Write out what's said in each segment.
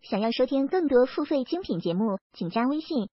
想要收听更多付费精品节目，请加微信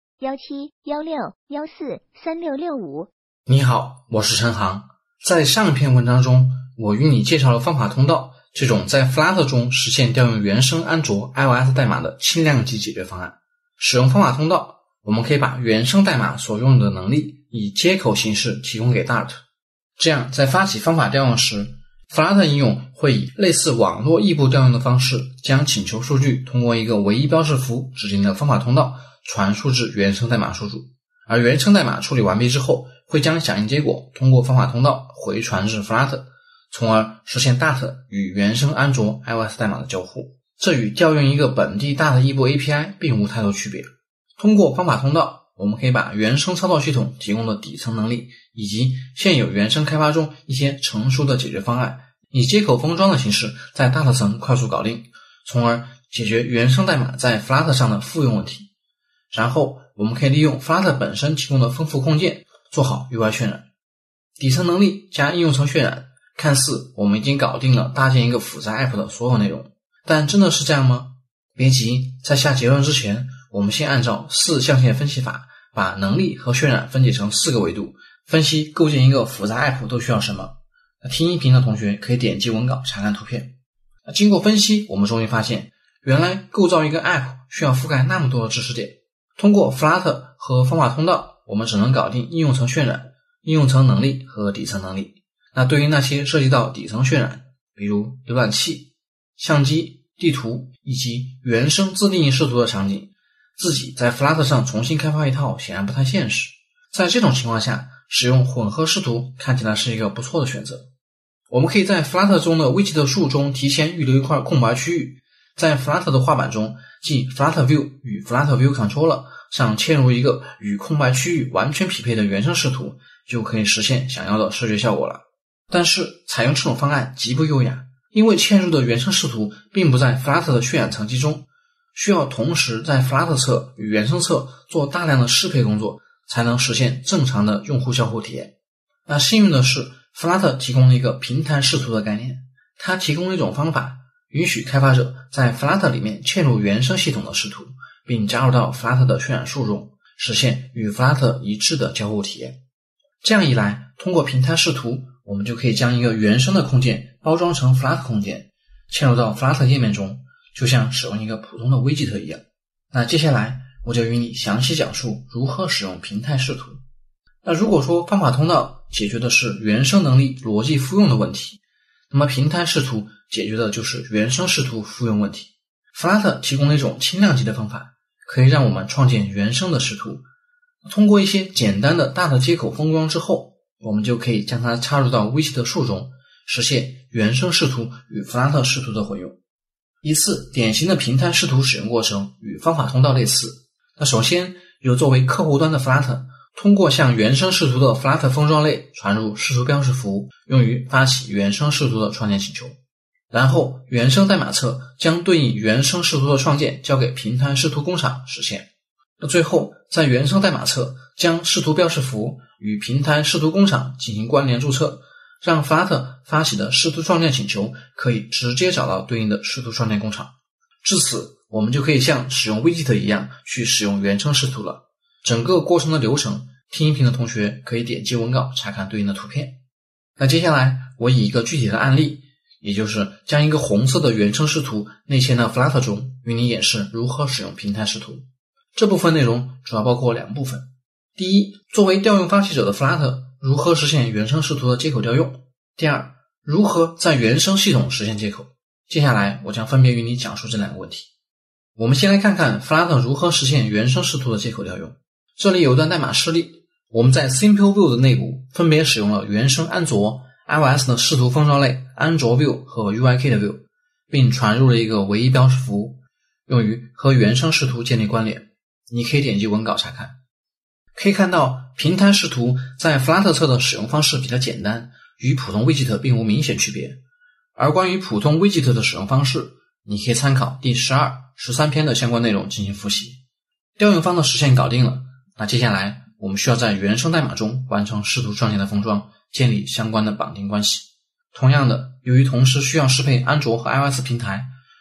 1716143665。 你好，我是陈航。在上一篇文章中，我与你介绍了方法通道这种在 Flutter 中实现调用原生安卓 iOS 代码的轻量级解决方案。使用方法通道，我们可以把原生代码所用的能力以接口形式提供给 Dart， 这样在发起方法调用时， Flutter 应用会以类似网络异步调用的方式，将请求数据通过一个唯一标识符指定的方法通道传输至原生代码输出，而原生代码处理完毕之后，会将响应结果通过方法通道回传至 Flutter， 从而实现 Dart 与原生安卓 iOS 代码的交互。这与调用一个本地 Dart 异步 API 并无太多区别。通过方法通道，我们可以把原生操作系统提供的底层能力以及现有原生开发中一些成熟的解决方案，以接口封装的形式在 Dart 层快速搞定，从而解决原生代码在 Flutter 上的复用问题。然后我们可以利用 Flutter 本身提供的丰富控件做好 UI 渲染。底层能力加应用层渲染，看似我们已经搞定了搭建一个复杂 App 的所有内容，但真的是这样吗？别急，在下结论之前，我们先按照4象限分析法，把能力和渲染分解成4个维度，分析构建一个复杂 App 都需要什么。听音频的同学可以点击文稿查看图片。经过分析，我们终于发现，原来构造一个 App 需要覆盖那么多的知识点。通过 Flutter 和方法通道，我们只能搞定应用层渲染、应用层能力和底层能力。那对于那些涉及到底层渲染，比如浏览器、相机、地图以及原生自定义视图的场景，自己在 Flutter 上重新开发一套显然不太现实。在这种情况下，使用混合视图看起来是一个不错的选择。我们可以在 Flutter 中的 widget 树中提前预留一块空白区域，在 Flutter 的画板中，即 Flutter View 与 Flutter View Controller 上嵌入一个与空白区域完全匹配的原生视图，就可以实现想要的视觉效果了。但是采用这种方案极不优雅，因为嵌入的原生视图并不在 Flutter 的渲染层级中，需要同时在 Flutter 侧与原生侧做大量的适配工作，才能实现正常的用户交互体验。那幸运的是， Flutter 提供了一个平台视图的概念，它提供了一种方法，允许开发者在 Flutter 里面嵌入原生系统的视图，并加入到 Flutter 的渲染树中，实现与 Flutter 一致的交互体验。这样一来，通过平台视图，我们就可以将一个原生的空间包装成 Flutter 空间，嵌入到 Flutter 页面中，就像使用一个普通的 widget 一样。那接下来我就与你详细讲述如何使用平台视图。那如果说方法通道解决的是原生能力逻辑复用的问题，那么平台视图解决的就是原生视图复用问题。Flutter 提供了一种轻量级的方法，可以让我们创建原生的视图。通过一些简单的大的接口封装之后，我们就可以将它插入到 widget 树中，实现原生视图与 Flutter 视图的混用。一次典型的平台视图使用过程与方法通道类似。那首先由作为客户端的 Flutter 通过向原生视图的 Flutter 封装类传入视图标识符，用于发起原生视图的创建请求。然后原生代码侧将对应原生视图的创建交给平台视图工厂实现。那最后在原生代码侧将视图标识符与平台视图工厂进行关联注册，让 Flutter 发起的视图创建请求可以直接找到对应的视图创建工厂。至此，我们就可以像使用 widget 一样去使用原生视图了。整个过程的流程，听音频的同学可以点击文稿查看对应的图片。那接下来我以一个具体的案例，也就是将一个红色的原生视图内嵌到 Flutter 中，与你演示如何使用平台视图。这部分内容主要包括2部分。第一，作为调用发起者的 Flutter 如何实现原生视图的接口调用。第二，如何在原生系统实现接口。接下来我将分别与你讲述这2个问题。我们先来看看 Flutter 如何实现原生视图的接口调用。这里有一段代码示例，我们在 Simple View 的内部分别使用了原生安卓、iOS 的视图封装类安卓 View 和 UIKit View， 并传入了一个唯一标识符，用于和原生视图建立关联。你可以点击文稿查看。可以看到平台视图在 Flutter 侧的使用方式比较简单，与普通 widget 并无明显区别。而关于普通 widget 的使用方式，你可以参考第12、13篇的相关内容进行复习。调用方的实现搞定了，那接下来我们需要在原生代码中完成视图创建的封装，建立相关的绑定关系。同样的，由于同时需要适配安卓和 iOS 平台，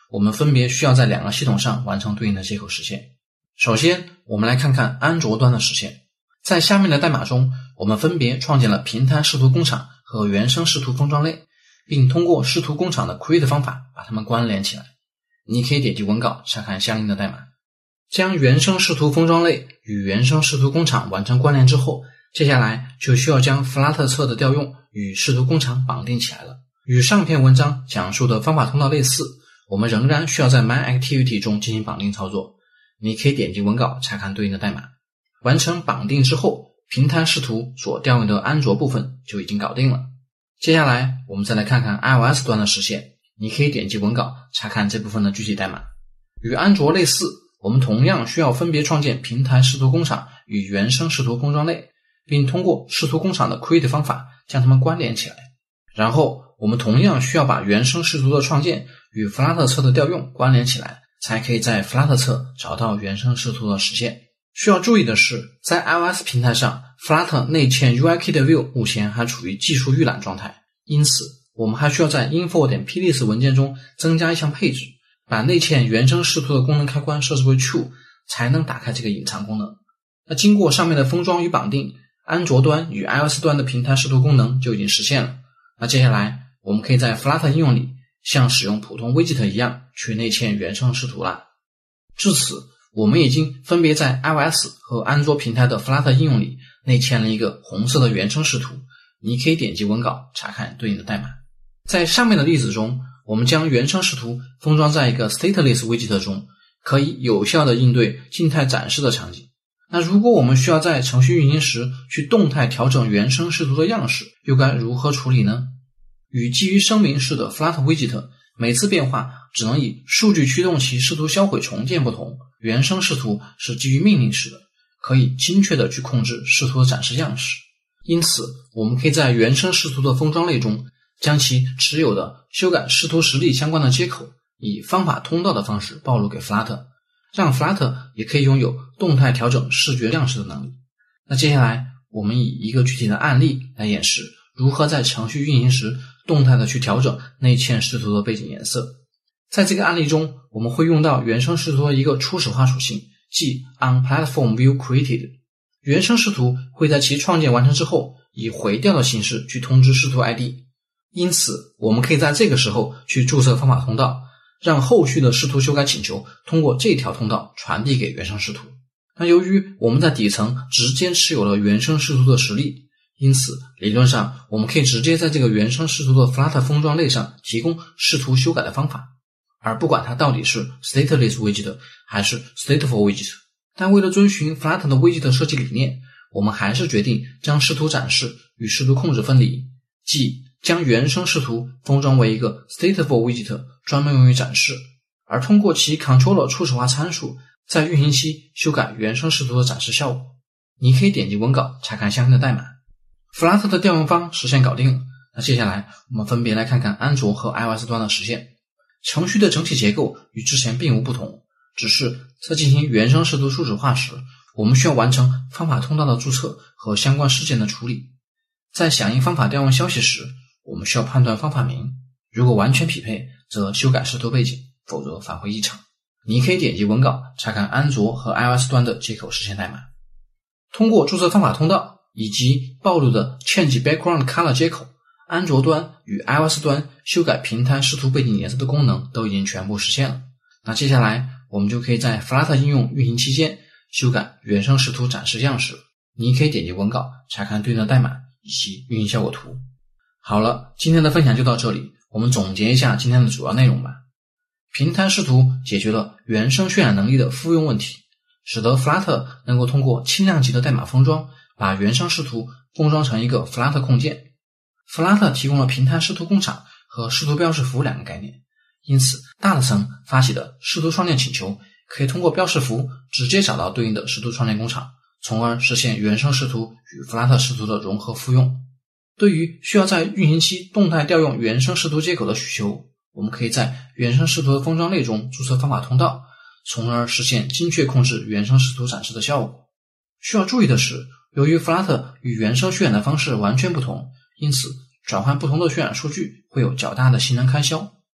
我们分别需要在2个系统上完成对应的接口实现。首先，我们来看看安卓端的实现。在下面的代码中，我们分别创建了平台视图工厂和原生视图封装类，并通过视图工厂的 create 方法把它们关联起来。你可以点击文稿查看相应的代码。将原生视图封装类与原生视图工厂完成关联之后，接下来就需要将 Flutter 侧的调用与视图工厂绑定起来了。与上篇文章讲述的方法通道类似，我们仍然需要在 MyActivity 中进行绑定操作。你可以点击文稿查看对应的代码。完成绑定之后，平台视图所调用的安卓部分就已经搞定了。接下来我们再来看看 iOS 端的实现。你可以点击文稿查看这部分的具体代码。与安卓类似，我们同样需要分别创建平台视图工厂与原生视图封装类，并通过视图工厂的 create 方法将它们关联起来。然后我们同样需要把原生视图的创建与 Flutter 侧的调用关联起来，才可以在 Flutter 侧找到原生视图的实现。需要注意的是，在 iOS 平台上 Flutter 内嵌 UIKit 的 View 目前还处于技术预览状态，因此我们还需要在 info.plist 文件中增加一项配置，把内嵌原生视图的功能开关设置为 True， 才能打开这个隐藏功能。那经过上面的封装与绑定，安卓端与 iOS 端的平台视图功能就已经实现了。那接下来我们可以在 Flutter 应用里像使用普通 widget 一样去内嵌原生视图了。至此，我们已经分别在 iOS 和安卓平台的 Flutter 应用里内嵌了一个红色的原生视图。你可以点击文稿查看对应的代码。在上面的例子中，我们将原生视图封装在一个 stateless widget 中，可以有效地应对静态展示的场景。那如果我们需要在程序运行时去动态调整原生视图的样式，又该如何处理呢？与基于声明式的 Flutter widget 每次变化只能以数据驱动其视图销毁重建不同，原生视图是基于命令式的，可以精确地去控制视图的展示样式。因此，我们可以在原生视图的封装类中，将其持有的修改视图实例相关的接口，以方法通道的方式暴露给 Flutter， 让 Flutter 也可以拥有动态调整视觉样式的能力。那接下来，我们以一个具体的案例来演示如何在程序运行时动态的去调整内嵌视图的背景颜色。在这个案例中，我们会用到原生视图的一个初始化属性，即 onPlatformViewCreated。原生视图会在其创建完成之后，以回调的形式去通知视图 ID。因此，我们可以在这个时候去注册方法通道，让后续的视图修改请求通过这条通道传递给原生视图。那由于我们在底层直接持有了原生视图的实例，因此理论上我们可以直接在这个原生视图的 Flutter 封装类上提供视图修改的方法，而不管它到底是 stateless widget 还是 stateful widget。但为了遵循 Flutter 的 widget 设计理念，我们还是决定将视图展示与视图控制分离，即将原生视图封装为一个 stateful widget 专门用于展示，而通过其 controller 初始化参数在运行期修改原生视图的展示效果。你可以点击文稿查看相应的代码。Flutter 的调用方实现搞定了。那接下来我们分别来看看安卓和 iOS 端的实现。程序的整体结构与之前并无不同，只是在进行原生视图初始化时，我们需要完成方法通道的注册和相关事件的处理。在响应方法调用消息时，我们需要判断方法名，如果完全匹配则修改视图背景，否则返回异常。你可以点击文稿查看安卓和 iOS 端的接口实现代码。通过注册方法通道以及暴露的 Change Background Color 接口，安卓端与 iOS 端修改平台视图背景颜色的功能都已经全部实现了。那接下来我们就可以在 Flutter 应用运行期间修改原生视图展示样式。你可以点击文稿查看对应的代码以及运行效果图。好了，今天的分享就到这里，我们总结一下今天的主要内容吧。平台视图解决了原生渲染能力的复用问题，使得 Flutter 能够通过轻量级的代码封装，把原生视图封装成一个 Flutter 控件。Flutter 提供了平台视图工厂和视图标识符两个概念，因此大的层发起的视图创建请求可以通过标识符直接找到对应的视图创建工厂，从而实现原生视图与 Flutter 视图的融合复用。对于需要在运行期动态调用原生视图接口的需求，我们可以在原生视图的封装类中注册方法通道，从而实现精确控制原生视图展示的效果。需要注意的是，由于 Flutter 与原生渲染的方式完全不同，因此转换不同的渲染数据会有较大的性能开销。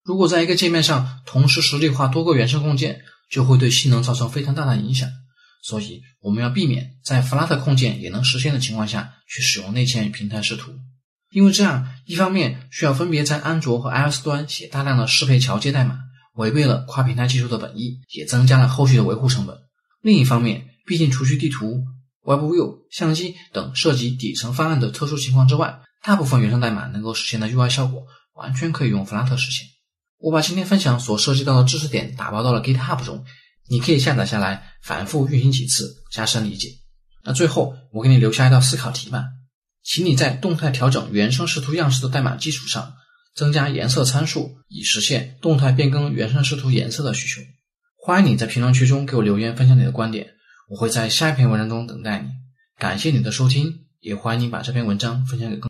如果在一个界面上同时实例化多个原生控件，就会对性能造成非常大的影响。所以我们要避免在 Flutter 控件也能实现的情况下去使用内嵌平台视图，因为这样一方面需要分别在安卓和 iOS 端写大量的适配桥接代码，违背了跨平台技术的本意，也增加了后续的维护成本。另一方面，毕竟除去地图、WebView、相机等涉及底层方案的特殊情况之外，大部分原生代码能够实现的 UI 效果完全可以用 Flutter 实现。我把今天分享所涉及到的知识点打包到了 GitHub 中，你可以下载下来反复运行几次，加深理解。那最后我给你留下一道思考题吧，请你在动态调整原生视图样式的代码基础上，增加颜色参数，以实现动态变更原生视图颜色的需求。欢迎你在评论区中给我留言分享你的观点，我会在下一篇文章中等待你。感谢你的收听，也欢迎你把这篇文章分享给更多人。